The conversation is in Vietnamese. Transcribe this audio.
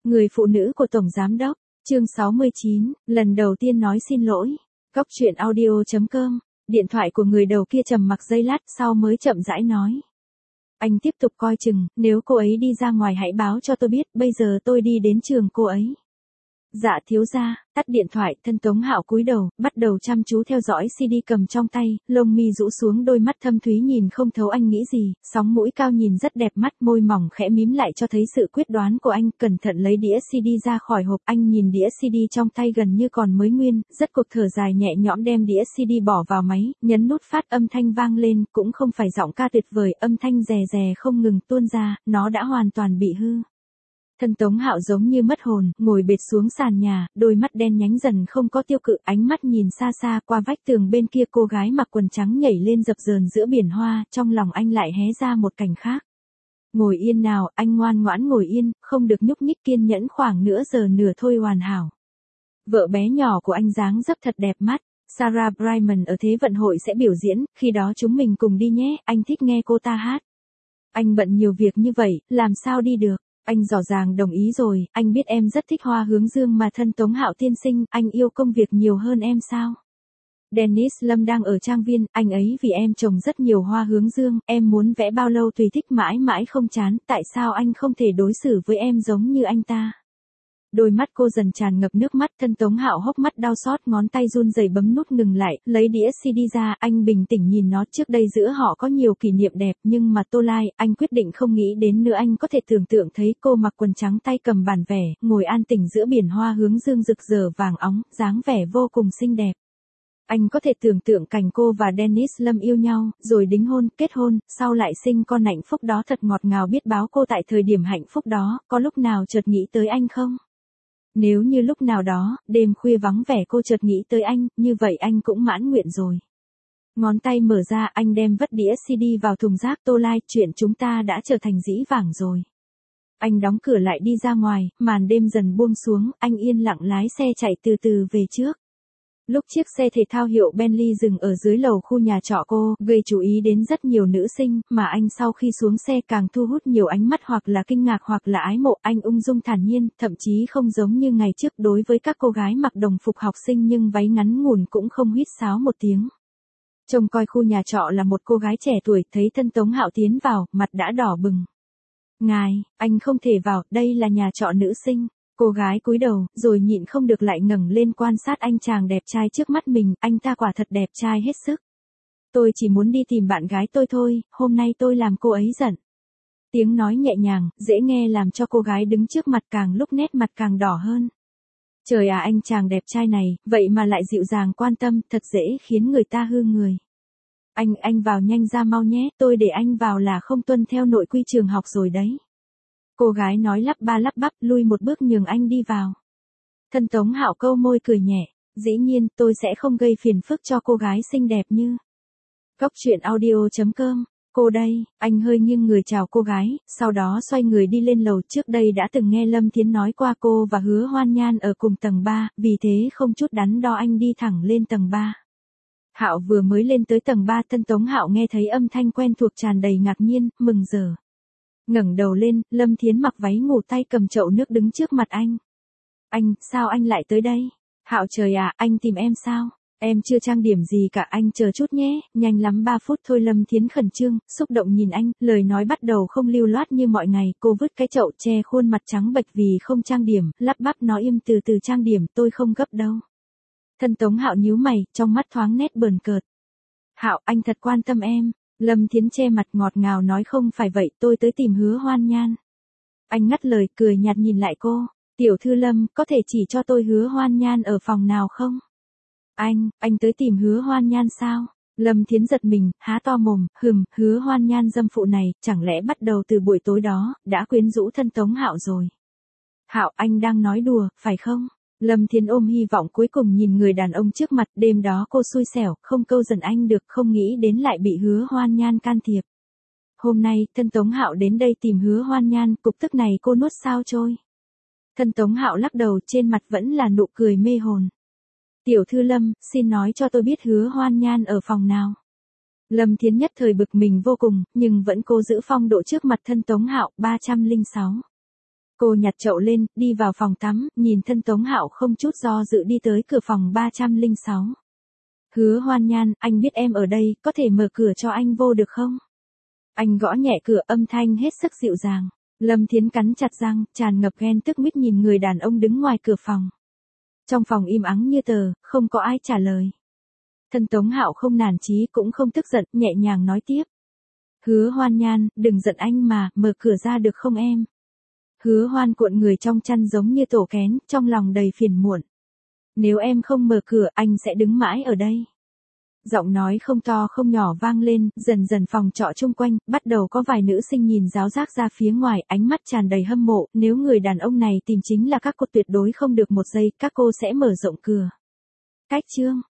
Người phụ nữ của Tổng Giám Đốc, chương 69, lần đầu tiên nói xin lỗi. Góc truyện audio.com, điện thoại của người đầu kia trầm mặc giây lát sau mới chậm rãi nói. Anh tiếp tục coi chừng, nếu cô ấy đi ra ngoài hãy báo cho tôi biết, bây giờ tôi đi đến trường cô ấy. Dạ thiếu gia, tắt điện thoại, thân Tống Hạo cúi đầu, bắt đầu chăm chú theo dõi CD cầm trong tay, lông mi rũ xuống, đôi mắt thâm thúy nhìn không thấu anh nghĩ gì, sóng mũi cao nhìn rất đẹp mắt, môi mỏng khẽ mím lại cho thấy sự quyết đoán của anh, cẩn thận lấy đĩa CD ra khỏi hộp, anh nhìn đĩa CD trong tay gần như còn mới nguyên, rất cuộc thở dài nhẹ nhõm đem đĩa CD bỏ vào máy, nhấn nút phát, âm thanh vang lên, cũng không phải giọng ca tuyệt vời, âm thanh rè rè không ngừng tuôn ra, nó đã hoàn toàn bị hư. Thân Tống Hạo giống như mất hồn, ngồi bệt xuống sàn nhà, đôi mắt đen nhánh dần không có tiêu cự, ánh mắt nhìn xa xa qua vách tường bên kia, cô gái mặc quần trắng nhảy lên dập dờn giữa biển hoa, trong lòng anh lại hé ra một cảnh khác. Ngồi yên nào, anh ngoan ngoãn ngồi yên, không được nhúc nhích, kiên nhẫn khoảng nửa giờ nửa thôi hoàn hảo. Vợ bé nhỏ của anh dáng dấp thật đẹp mắt, Sarah Brightman ở Thế vận hội sẽ biểu diễn, khi đó chúng mình cùng đi nhé, anh thích nghe cô ta hát. Anh bận nhiều việc như vậy, làm sao đi được? Anh rõ ràng đồng ý rồi, anh biết em rất thích hoa hướng dương mà thân Tống Hạo tiên sinh, anh yêu công việc nhiều hơn em sao? Dennis Lâm đang ở trang viên, anh ấy vì em trồng rất nhiều hoa hướng dương, em muốn vẽ bao lâu tùy thích, mãi mãi không chán, tại sao anh không thể đối xử với em giống như anh ta? Đôi mắt cô dần tràn ngập nước mắt, thân Tống Hạo hốc mắt đau xót, ngón tay run rẩy bấm nút ngừng lại, lấy đĩa CD ra, anh bình tĩnh nhìn nó, trước đây giữa họ có nhiều kỷ niệm đẹp, nhưng mà Tô Lai, anh quyết định không nghĩ đến nữa, anh có thể tưởng tượng thấy cô mặc quần trắng tay cầm bản vẽ, ngồi an tĩnh giữa biển hoa hướng dương rực rỡ vàng óng, dáng vẻ vô cùng xinh đẹp. Anh có thể tưởng tượng cảnh cô và Dennis Lâm yêu nhau, rồi đính hôn, kết hôn, sau lại sinh con, hạnh phúc đó thật ngọt ngào biết báo. Cô tại thời điểm hạnh phúc đó, có lúc nào chợt nghĩ tới anh không? Nếu như lúc nào đó, đêm khuya vắng vẻ cô chợt nghĩ tới anh, như vậy anh cũng mãn nguyện rồi. Ngón tay mở ra, anh đem vứt đĩa CD vào thùng rác. Tô Lai, chuyện chúng ta đã trở thành dĩ vãng rồi. Anh đóng cửa lại đi ra ngoài, màn đêm dần buông xuống, anh yên lặng lái xe chạy từ từ về trước. Lúc chiếc xe thể thao hiệu Bentley dừng ở dưới lầu khu nhà trọ cô, gây chú ý đến rất nhiều nữ sinh, mà anh sau khi xuống xe càng thu hút nhiều ánh mắt hoặc là kinh ngạc hoặc là ái mộ, anh ung dung thản nhiên, thậm chí không giống như ngày trước đối với các cô gái mặc đồng phục học sinh nhưng váy ngắn ngủn cũng không huýt sáo một tiếng. Trông coi khu nhà trọ là một cô gái trẻ tuổi, thấy thân Tống Hạo tiến vào, mặt đã đỏ bừng. Ngài, anh không thể vào, đây là nhà trọ nữ sinh. Cô gái cúi đầu, rồi nhịn không được lại ngẩng lên quan sát anh chàng đẹp trai trước mắt mình, anh ta quả thật đẹp trai hết sức. Tôi chỉ muốn đi tìm bạn gái tôi thôi, hôm nay tôi làm cô ấy giận. Tiếng nói nhẹ nhàng, dễ nghe làm cho cô gái đứng trước mặt càng lúc nét mặt càng đỏ hơn. Trời à, anh chàng đẹp trai này, vậy mà lại dịu dàng quan tâm, thật dễ khiến người ta hư người. Anh vào nhanh ra mau nhé, tôi để anh vào là không tuân theo nội quy trường học rồi đấy. Cô gái nói lắp ba lắp bắp, lui một bước nhường anh đi vào. Thân Tống Hạo câu môi cười nhẹ, dĩ nhiên tôi sẽ không gây phiền phức cho cô gái xinh đẹp như. Góc truyện audio.com, cô đây, anh hơi nghiêng người chào cô gái, sau đó xoay người đi lên lầu. Trước đây đã từng nghe Lâm Thiến nói qua cô và Hứa Hoan Nhan ở cùng tầng 3, vì thế không chút đắn đo anh đi thẳng lên tầng 3. Hạo vừa mới lên tới tầng 3, thân Tống Hạo nghe thấy âm thanh quen thuộc tràn đầy ngạc nhiên, mừng rỡ. Ngẩng đầu lên, Lâm Thiến mặc váy ngủ tay cầm chậu nước đứng trước mặt anh. Anh, sao anh lại tới đây? Hạo, trời à, anh tìm em sao? Em chưa trang điểm gì cả, anh chờ chút nhé, nhanh lắm 3 phút thôi. Lâm Thiến khẩn trương, xúc động nhìn anh, lời nói bắt đầu không lưu loát như mọi ngày, cô vứt cái chậu che khuôn mặt trắng bệch vì không trang điểm, lắp bắp nói im từ từ trang điểm, tôi không gấp đâu. Thân Tống Hạo nhíu mày, trong mắt thoáng nét bờn cợt. Hạo, anh thật quan tâm em. Lâm Thiến che mặt ngọt ngào nói không phải vậy, tôi tới tìm Hứa Hoan Nhan. Anh ngắt lời, cười nhạt nhìn lại cô. Tiểu thư Lâm, có thể chỉ cho tôi Hứa Hoan Nhan ở phòng nào không? Anh tới tìm Hứa Hoan Nhan sao? Lâm Thiến giật mình, há to mồm, Hứa Hoan Nhan dâm phụ này, chẳng lẽ bắt đầu từ buổi tối đó, đã quyến rũ thân Tống Hạo rồi? Hạo, anh đang nói đùa, phải không? Lâm Thiến ôm hy vọng cuối cùng nhìn người đàn ông trước mặt, đêm đó cô xui xẻo, không câu giận anh được, không nghĩ đến lại bị Hứa Hoan Nhan can thiệp. Hôm nay, thân Tống Hạo đến đây tìm Hứa Hoan Nhan, cục tức này cô nuốt sao trôi. Thân Tống Hạo lắc đầu, trên mặt vẫn là nụ cười mê hồn. Tiểu thư Lâm, xin nói cho tôi biết Hứa Hoan Nhan ở phòng nào. Lâm Thiến nhất thời bực mình vô cùng, nhưng vẫn cố giữ phong độ trước mặt thân Tống Hạo. 306. Cô nhặt chậu lên, đi vào phòng tắm, nhìn thân Tống Hạo không chút do dự đi tới cửa phòng 306. Hứa Hoan Nhan, anh biết em ở đây, có thể mở cửa cho anh vô được không? Anh gõ nhẹ cửa, âm thanh hết sức dịu dàng. Lâm Thiến cắn chặt răng, tràn ngập ghen tức mít nhìn người đàn ông đứng ngoài cửa phòng. Trong phòng im ắng như tờ, không có ai trả lời. Thân Tống Hạo không nản chí cũng không tức giận, nhẹ nhàng nói tiếp. Hứa Hoan Nhan, đừng giận anh mà, mở cửa ra được không em? Hứa Hoan cuộn người trong chăn giống như tổ kén, trong lòng đầy phiền muộn. Nếu em không mở cửa, anh sẽ đứng mãi ở đây. Giọng nói không to không nhỏ vang lên, dần dần phòng trọ chung quanh, bắt đầu có vài nữ sinh nhìn ráo rác ra phía ngoài, ánh mắt tràn đầy hâm mộ, nếu người đàn ông này tìm chính là các cô tuyệt đối không được một giây, các cô sẽ mở rộng cửa. Cách chương